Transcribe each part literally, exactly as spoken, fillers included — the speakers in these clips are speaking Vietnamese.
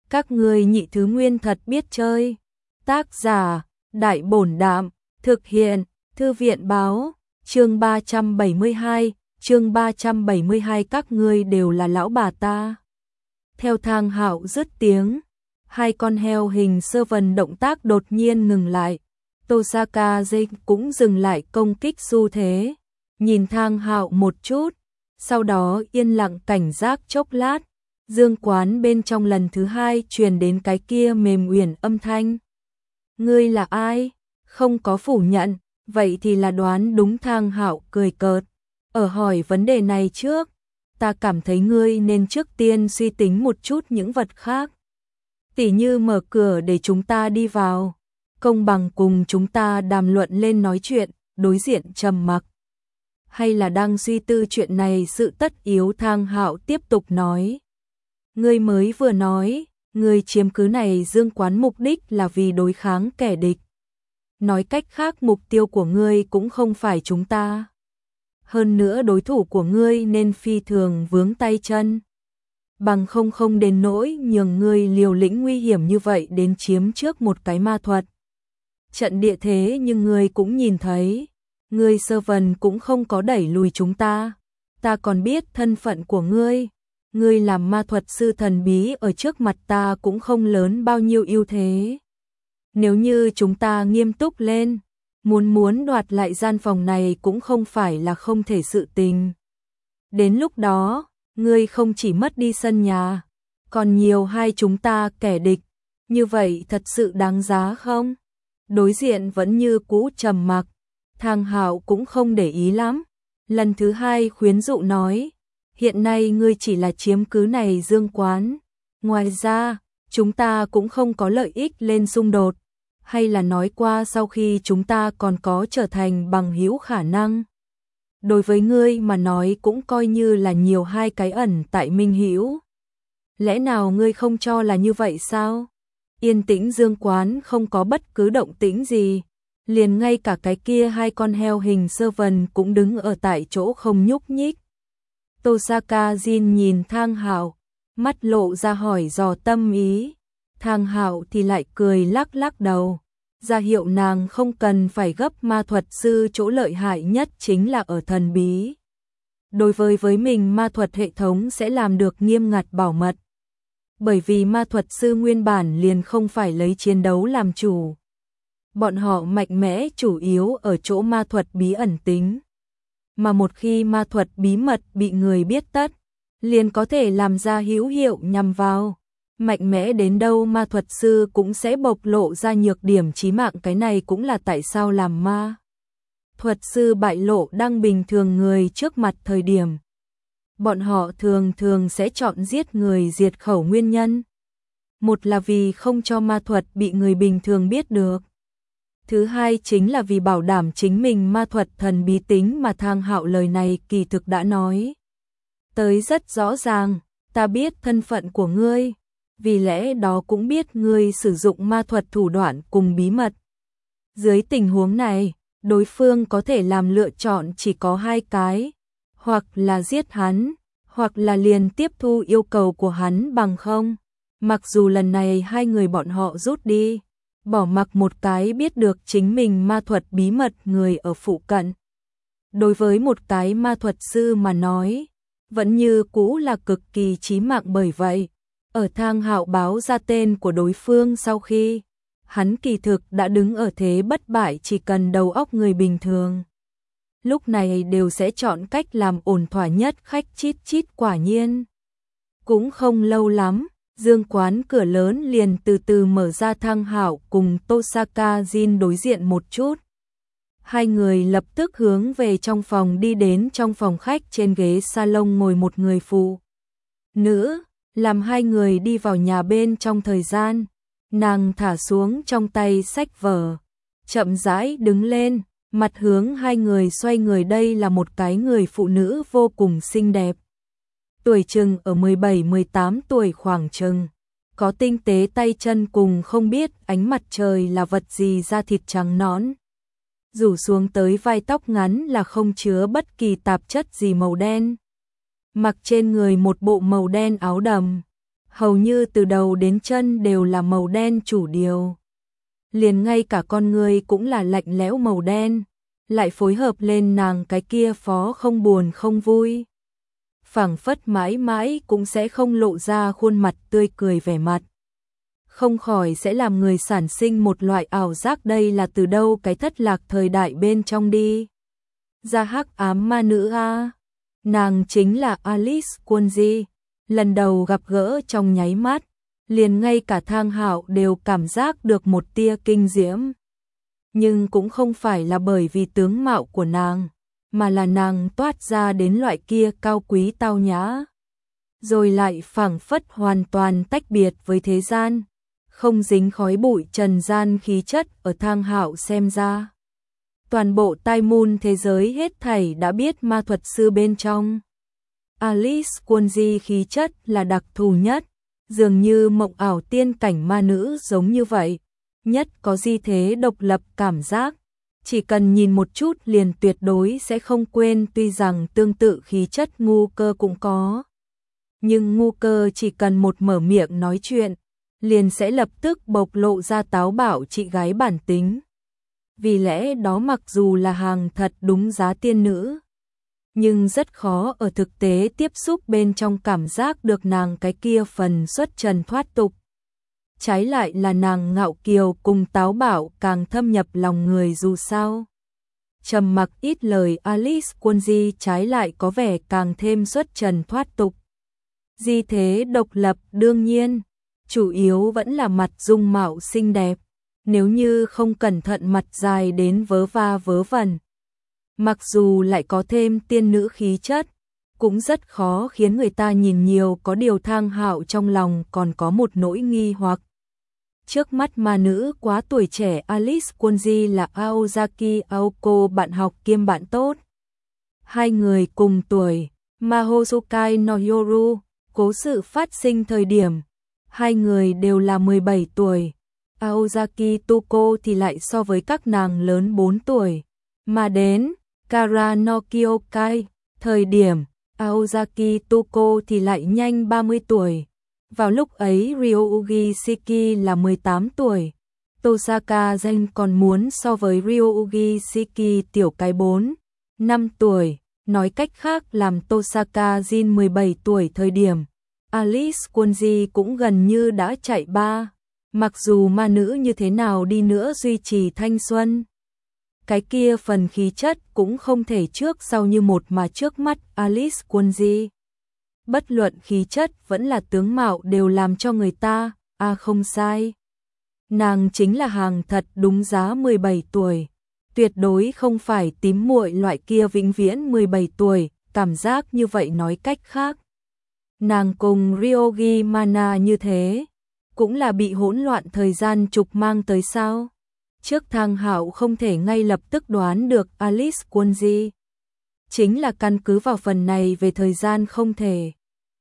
Các ngươi nhị thứ nguyên thật biết chơi. Tác giả, Đại Bổn Đạm, thực hiện, Thư viện báo, chương ba trăm bảy mươi hai, chương ba trăm bảy mươi hai các ngươi đều là lão bà ta. Theo Thang Hạo dứt tiếng, hai con heo hình sơ vần động tác đột nhiên ngừng lại. Tosaka Jin cũng dừng lại công kích xu thế, nhìn Thang Hạo một chút, sau đó yên lặng cảnh giác chốc lát. Dương Quán bên trong lần thứ hai truyền đến cái kia mềm uyển âm thanh. Ngươi là ai? Không có phủ nhận, vậy thì là đoán đúng. Thang Hạo cười cợt. Ở hỏi vấn đề này trước, ta cảm thấy ngươi nên trước tiên suy tính một chút những vật khác. Tỉ như mở cửa để chúng ta đi vào, công bằng cùng chúng ta đàm luận lên nói chuyện. Đối diện trầm mặc. Hay là đang suy tư chuyện này sự tất yếu? Thang Hạo tiếp tục nói. Ngươi mới vừa nói, ngươi chiếm cứ này Dương Quán mục đích là vì đối kháng kẻ địch. Nói cách khác mục tiêu của ngươi cũng không phải chúng ta. Hơn nữa đối thủ của ngươi nên phi thường vướng tay chân. Bằng không không đến nỗi nhường ngươi liều lĩnh nguy hiểm như vậy đến chiếm trước một cái ma thuật trận địa thế. Nhưng ngươi cũng nhìn thấy, ngươi sơ vần cũng không có đẩy lùi chúng ta. Ta còn biết thân phận của ngươi. Ngươi làm ma thuật sư thần bí ở trước mặt ta cũng không lớn bao nhiêu ưu thế. Nếu như chúng ta nghiêm túc lên, muốn muốn đoạt lại gian phòng này cũng không phải là không thể sự tình. Đến lúc đó, ngươi không chỉ mất đi sân nhà, còn nhiều hai chúng ta kẻ địch. Như vậy thật sự đáng giá không? Đối diện vẫn như cũ trầm mặc. Thang Hạo cũng không để ý lắm. Lần thứ hai khuyến dụ nói. Hiện nay ngươi chỉ là chiếm cứ này Dương Quán. Ngoài ra, chúng ta cũng không có lợi ích lên xung đột. Hay là nói qua sau khi chúng ta còn có trở thành bằng hữu khả năng. Đối với ngươi mà nói cũng coi như là nhiều hai cái ẩn tại minh hữu. Lẽ nào ngươi không cho là như vậy sao? Yên tĩnh Dương Quán không có bất cứ động tĩnh gì. Liền ngay cả cái kia hai con heo hình sơ vần cũng đứng ở tại chỗ không nhúc nhích. Tosaka Jin nhìn Thang Hạo, mắt lộ ra hỏi dò tâm ý. Thang Hạo thì lại cười lắc lắc đầu, ra hiệu nàng không cần phải gấp. Ma thuật sư chỗ lợi hại nhất chính là ở thần bí. Đối với với mình ma thuật hệ thống sẽ làm được nghiêm ngặt bảo mật. Bởi vì ma thuật sư nguyên bản liền không phải lấy chiến đấu làm chủ. Bọn họ mạnh mẽ chủ yếu ở chỗ ma thuật bí ẩn tính. Mà một khi ma thuật bí mật bị người biết tất, liền có thể làm ra hữu hiệu nhằm vào. Mạnh mẽ đến đâu ma thuật sư cũng sẽ bộc lộ ra nhược điểm chí mạng. Cái này cũng là tại sao làm ma thuật sư bại lộ đang bình thường người trước mặt thời điểm. Bọn họ thường thường sẽ chọn giết người diệt khẩu nguyên nhân. Một là vì không cho ma thuật bị người bình thường biết được. Thứ hai chính là vì bảo đảm chính mình ma thuật thần bí tính mà Thang Hạo lời này kỳ thực đã nói tới rất rõ ràng. Ta biết thân phận của ngươi, vì lẽ đó cũng biết ngươi sử dụng ma thuật thủ đoạn cùng bí mật. Dưới tình huống này, đối phương có thể làm lựa chọn chỉ có hai cái, hoặc là giết hắn, hoặc là liền tiếp thu yêu cầu của hắn. Bằng không, mặc dù lần này hai người bọn họ rút đi, bỏ mặc một cái biết được chính mình ma thuật bí mật người ở phụ cận. Đối với một cái ma thuật sư mà nói, vẫn như cũ là cực kỳ chí mạng. Bởi vậy, ở Thang Hạo báo ra tên của đối phương sau khi, hắn kỳ thực đã đứng ở thế bất bại. Chỉ cần đầu óc người bình thường, lúc này đều sẽ chọn cách làm ổn thỏa nhất. Khách chít chít. Quả nhiên, cũng không lâu lắm, Dương Quán cửa lớn liền từ từ mở ra. Thang Hạo cùng Tosaka Jin đối diện một chút. Hai người lập tức hướng về trong phòng đi đến. Trong phòng khách trên ghế salon ngồi một người phụ nữ. Làm hai người đi vào nhà bên trong thời gian, nàng thả xuống trong tay sách vở, chậm rãi đứng lên, mặt hướng hai người xoay người. Đây là một cái người phụ nữ vô cùng xinh đẹp. Tuổi chừng ở mười bảy mười tám tuổi khoảng chừng, có tinh tế tay chân cùng không biết ánh mặt trời là vật gì, da thịt trắng nõn. Rủ xuống tới vai, tóc ngắn là không chứa bất kỳ tạp chất gì, màu đen. Mặc trên người một bộ màu đen áo đầm, hầu như từ đầu đến chân đều là màu đen chủ điều. Liền ngay cả con người cũng là lạnh lẽo màu đen, lại phối hợp lên nàng cái kia phó không buồn không vui. Phảng phất mãi mãi cũng sẽ không lộ ra khuôn mặt tươi cười vẻ mặt. Không khỏi sẽ làm người sản sinh một loại ảo giác đây là từ đâu cái thất lạc thời đại bên trong đi. Ra hắc ám ma nữ a, nàng chính là Alice Kunji. Lần đầu gặp gỡ trong nháy mắt, liền ngay cả Thang Hạo đều cảm giác được một tia kinh diễm. Nhưng cũng không phải là bởi vì tướng mạo của nàng, mà là nàng toát ra đến loại kia cao quý tao nhã. Rồi lại phảng phất hoàn toàn tách biệt với thế gian, không dính khói bụi trần gian khí chất ở Thang Hạo xem ra. Toàn bộ Tai Môn thế giới hết thảy đã biết ma thuật sư bên trong. Alice Kunji khí chất là đặc thù nhất, dường như mộng ảo tiên cảnh ma nữ giống như vậy, nhất có di thế độc lập cảm giác, chỉ cần nhìn một chút liền tuyệt đối sẽ không quên. Tuy rằng tương tự khí chất Ngu Cơ cũng có, nhưng Ngu Cơ chỉ cần một mở miệng nói chuyện, liền sẽ lập tức bộc lộ ra táo bạo chị gái bản tính. Vì lẽ đó mặc dù là hàng thật đúng giá tiên nữ, nhưng rất khó ở thực tế tiếp xúc bên trong cảm giác được nàng cái kia phần xuất trần thoát tục. Trái lại là nàng ngạo kiều cùng táo bạo càng thâm nhập lòng người dù sao. Trầm mặc ít lời Alice Kunji trái lại có vẻ càng thêm xuất trần thoát tục. Di thế độc lập đương nhiên, chủ yếu vẫn là mặt dung mạo xinh đẹp, nếu như không cẩn thận mặt dài đến vớ va vớ vẩn. Mặc dù lại có thêm tiên nữ khí chất, cũng rất khó khiến người ta nhìn nhiều. Có điều Thang Hạo trong lòng còn có một nỗi nghi hoặc. Trước mắt ma nữ quá tuổi trẻ Alice Kunji là Aozaki Aoko bạn học kiêm bạn tốt. Hai người cùng tuổi, Mahosukai no Yoru, cố sự phát sinh thời điểm, hai người đều là mười bảy tuổi. Aozaki Tuko thì lại so với các nàng lớn bốn tuổi. Mà đến Kara no Kyokai, thời điểm Aozaki Tuko thì lại nhanh ba mươi tuổi. Vào lúc ấy Ryougi Shiki là mười tám tuổi. Tosaka Danh còn muốn so với Ryougi Shiki tiểu cái bốn, năm tuổi. Nói cách khác làm Tosaka Jin mười bảy tuổi thời điểm, Alice Kunji cũng gần như đã chạy ba. Mặc dù ma nữ như thế nào đi nữa duy trì thanh xuân, cái kia phần khí chất cũng không thể trước sau như một mà trước mắt Alice Kunji. Bất luận khí chất vẫn là tướng mạo đều làm cho người ta, à không sai. Nàng chính là hàng thật đúng giá mười bảy tuổi, tuyệt đối không phải tím muội loại kia vĩnh viễn mười bảy tuổi, cảm giác như vậy nói cách khác. Nàng cùng Ryogi Mana như thế, cũng là bị hỗn loạn thời gian trục mang tới sao? Trước Thang Hạo không thể ngay lập tức đoán được Alice Kunji. Chính là căn cứ vào phần này về thời gian không thể.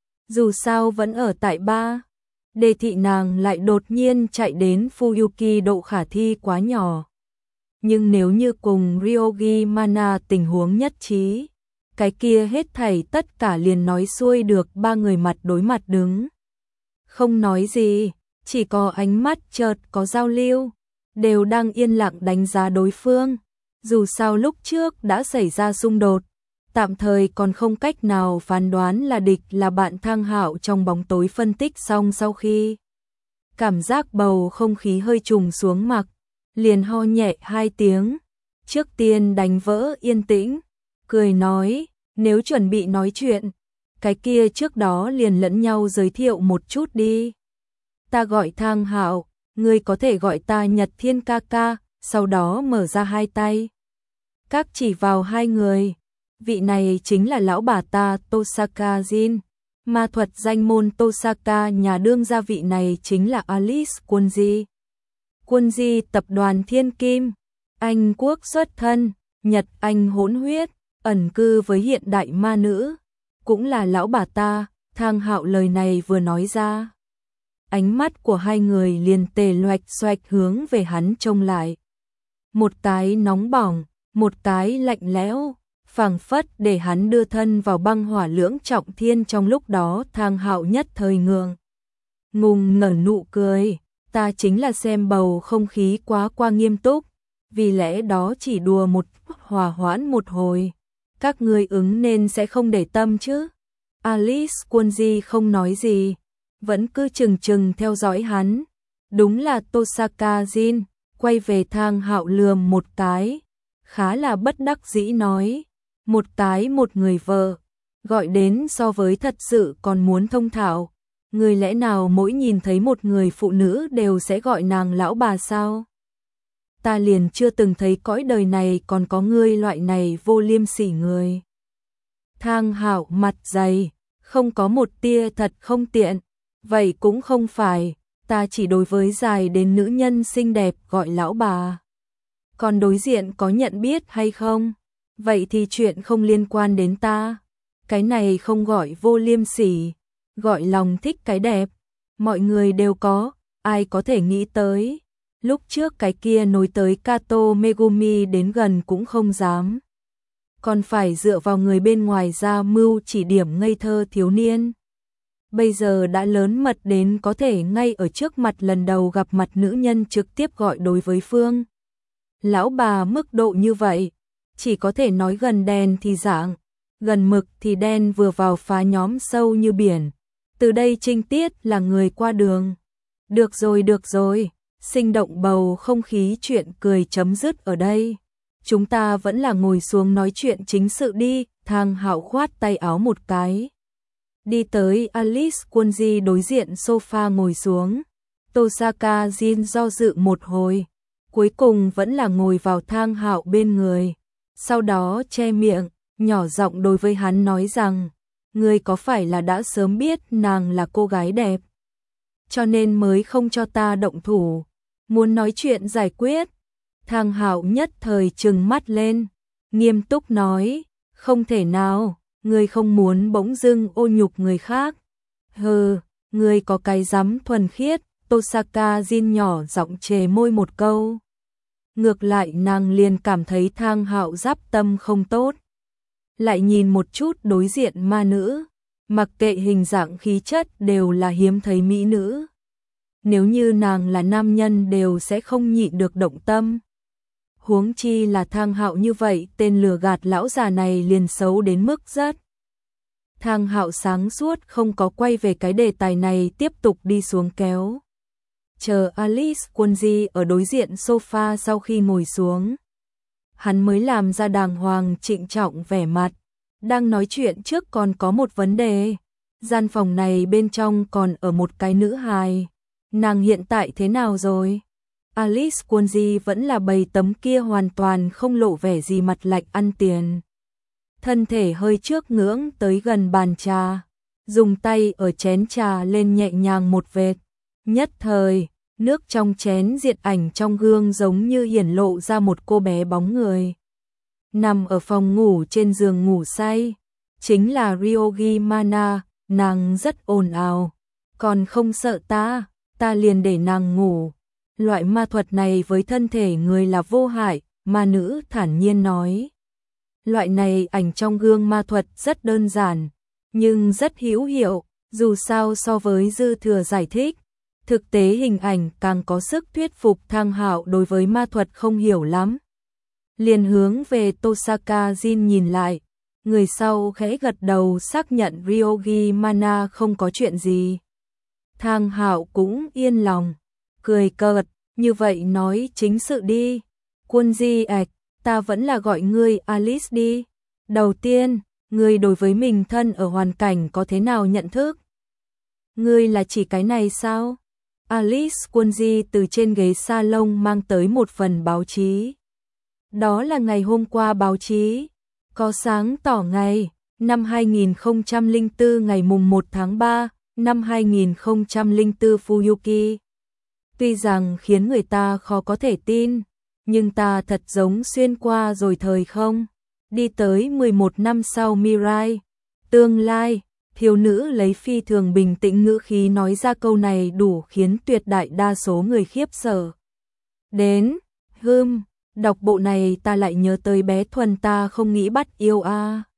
Dù sao vẫn ở tại ba, đề thị nàng lại đột nhiên chạy đến Fuyuki độ khả thi quá nhỏ. Nhưng nếu như cùng Ryogi Mana tình huống nhất trí, cái kia hết thảy tất cả liền nói xuôi được. Ba người mặt đối mặt đứng, không nói gì, chỉ có ánh mắt chợt có giao lưu, đều đang yên lặng đánh giá đối phương. Dù sao lúc trước đã xảy ra xung đột, tạm thời còn không cách nào phán đoán là địch là bạn. Thang Hạo trong bóng tối phân tích xong sau khi cảm giác bầu không khí hơi trùng xuống mặc, liền ho nhẹ hai tiếng, trước tiên đánh vỡ yên tĩnh, cười nói, nếu chuẩn bị nói chuyện, cái kia trước đó liền lẫn nhau giới thiệu một chút đi. Ta gọi Thang Hạo, ngươi có thể gọi ta Nhật Thiên ca ca. Sau đó mở ra hai tay, các chỉ vào hai người. Vị này chính là lão bà ta Tosaka Jin, ma thuật danh môn Tosaka nhà đương gia. Vị này chính là Alice Kunji. Kunji tập đoàn Thiên Kim, Anh quốc xuất thân, Nhật Anh hỗn huyết, ẩn cư với hiện đại ma nữ, cũng là lão bà ta. Thang Hạo lời này vừa nói ra, ánh mắt của hai người liền tề loạch xoạch hướng về hắn trông lại. Một cái nóng bỏng, một cái lạnh lẽo, phảng phất để hắn đưa thân vào băng hỏa lưỡng trọng thiên. Trong lúc đó Thang Hạo nhất thời ngượng ngùng nở nụ cười, ta chính là xem bầu không khí quá qua nghiêm túc, vì lẽ đó chỉ đùa một hòa hoãn một hồi, các ngươi ứng nên sẽ không để tâm chứ. Alice Quân không nói gì, vẫn cứ chừng chừng theo dõi hắn. Đúng là Tosaka Jin, quay về Thang Hạo lườm một cái, khá là bất đắc dĩ nói, một cái một người vợ, gọi đến so với thật sự còn muốn thông thạo, người lẽ nào mỗi nhìn thấy một người phụ nữ đều sẽ gọi nàng lão bà sao? Ta liền chưa từng thấy cõi đời này còn có ngươi loại này vô liêm sỉ người. Thang Hạo mặt dày, không có một tia thật không tiện, vậy cũng không phải, ta chỉ đối với dài đến nữ nhân xinh đẹp gọi lão bà. Còn đối diện có nhận biết hay không? Vậy thì chuyện không liên quan đến ta. Cái này không gọi vô liêm sỉ, gọi lòng thích cái đẹp. Mọi người đều có, ai có thể nghĩ tới. Lúc trước cái kia nối tới Kato Megumi đến gần cũng không dám. Còn phải dựa vào người bên ngoài ra mưu chỉ điểm ngây thơ thiếu niên. Bây giờ đã lớn mật đến có thể ngay ở trước mặt lần đầu gặp mặt nữ nhân trực tiếp gọi đối với Phương. Lão bà mức độ như vậy, chỉ có thể nói gần đèn thì dạng, gần mực thì đen vừa vào phá nhóm sâu như biển. Từ đây trinh tiết là người qua đường. Được rồi được rồi, sinh động bầu không khí chuyện cười chấm dứt ở đây. Chúng ta vẫn là ngồi xuống nói chuyện chính sự đi, Thang Hạo khoát tay áo một cái. Đi tới Alice Quân đối diện sofa ngồi xuống. Tosaka Jin do dự một hồi, cuối cùng vẫn là ngồi vào Thang Hạo bên người. Sau đó che miệng, nhỏ giọng đối với hắn nói rằng, ngươi có phải là đã sớm biết nàng là cô gái đẹp, cho nên mới không cho ta động thủ, muốn nói chuyện giải quyết. Thang Hạo nhất thời trừng mắt lên, nghiêm túc nói, không thể nào, ngươi không muốn bỗng dưng ô nhục người khác. Hừ, ngươi có cái dám thuần khiết, Tosaka Jin nhỏ giọng chề môi một câu. Ngược lại nàng liền cảm thấy Thang Hạo giáp tâm không tốt. Lại nhìn một chút đối diện ma nữ, mặc kệ hình dạng khí chất đều là hiếm thấy mỹ nữ. Nếu như nàng là nam nhân đều sẽ không nhịn được động tâm. Huống chi là Thang Hạo như vậy, tên lừa gạt lão già này liền xấu đến mức rất. Thang Hạo sáng suốt không có quay về cái đề tài này, tiếp tục đi xuống kéo. Chờ Alice Quân ở đối diện sofa sau khi ngồi xuống, hắn mới làm ra đàng hoàng trịnh trọng vẻ mặt. Đang nói chuyện trước còn có một vấn đề. Gian phòng này bên trong còn ở một cái nữ hài. Nàng hiện tại thế nào rồi? Alice Quân vẫn là bầy tấm kia hoàn toàn không lộ vẻ gì mặt lạnh ăn tiền. Thân thể hơi trước ngưỡng tới gần bàn trà, dùng tay ở chén trà lên nhẹ nhàng một vệt. Nhất thời, nước trong chén diệt ảnh trong gương giống như hiển lộ ra một cô bé bóng người. Nằm ở phòng ngủ trên giường ngủ say, chính là Ryogi Mana, nàng rất ồn ào. Còn không sợ ta, ta liền để nàng ngủ. Loại ma thuật này với thân thể người là vô hại, ma nữ thản nhiên nói. Loại này ảnh trong gương ma thuật rất đơn giản, nhưng rất hữu hiệu, dù sao so với dư thừa giải thích. Thực tế hình ảnh càng có sức thuyết phục. Thang Hạo đối với ma thuật không hiểu lắm. Liền hướng về Tosaka Jin nhìn lại, người sau khẽ gật đầu xác nhận Ryogi Mana không có chuyện gì. Thang Hạo cũng yên lòng, cười cợt, như vậy nói chính sự đi. Quân Di ạch, ta vẫn là gọi ngươi Alice đi. Đầu tiên, ngươi đối với mình thân ở hoàn cảnh có thế nào nhận thức? Ngươi là chỉ cái này sao? Alice Quân Di từ trên ghế salon mang tới một phần báo chí. Đó là ngày hôm qua báo chí. Có sáng tỏ ngày, năm hai nghìn không trăm lẻ bốn ngày mùng một tháng ba, năm hai nghìn không trăm lẻ bốn Fuyuki. Tuy rằng khiến người ta khó có thể tin, nhưng ta thật giống xuyên qua rồi thời không. Đi tới mười một năm sau Mirai, tương lai. Thiếu nữ lấy phi thường bình tĩnh ngữ khí nói ra câu này đủ khiến tuyệt đại đa số người khiếp sợ. Đến, hưm, đọc bộ này ta lại nhớ tới bé Thuần ta không nghĩ bắt yêu a. À.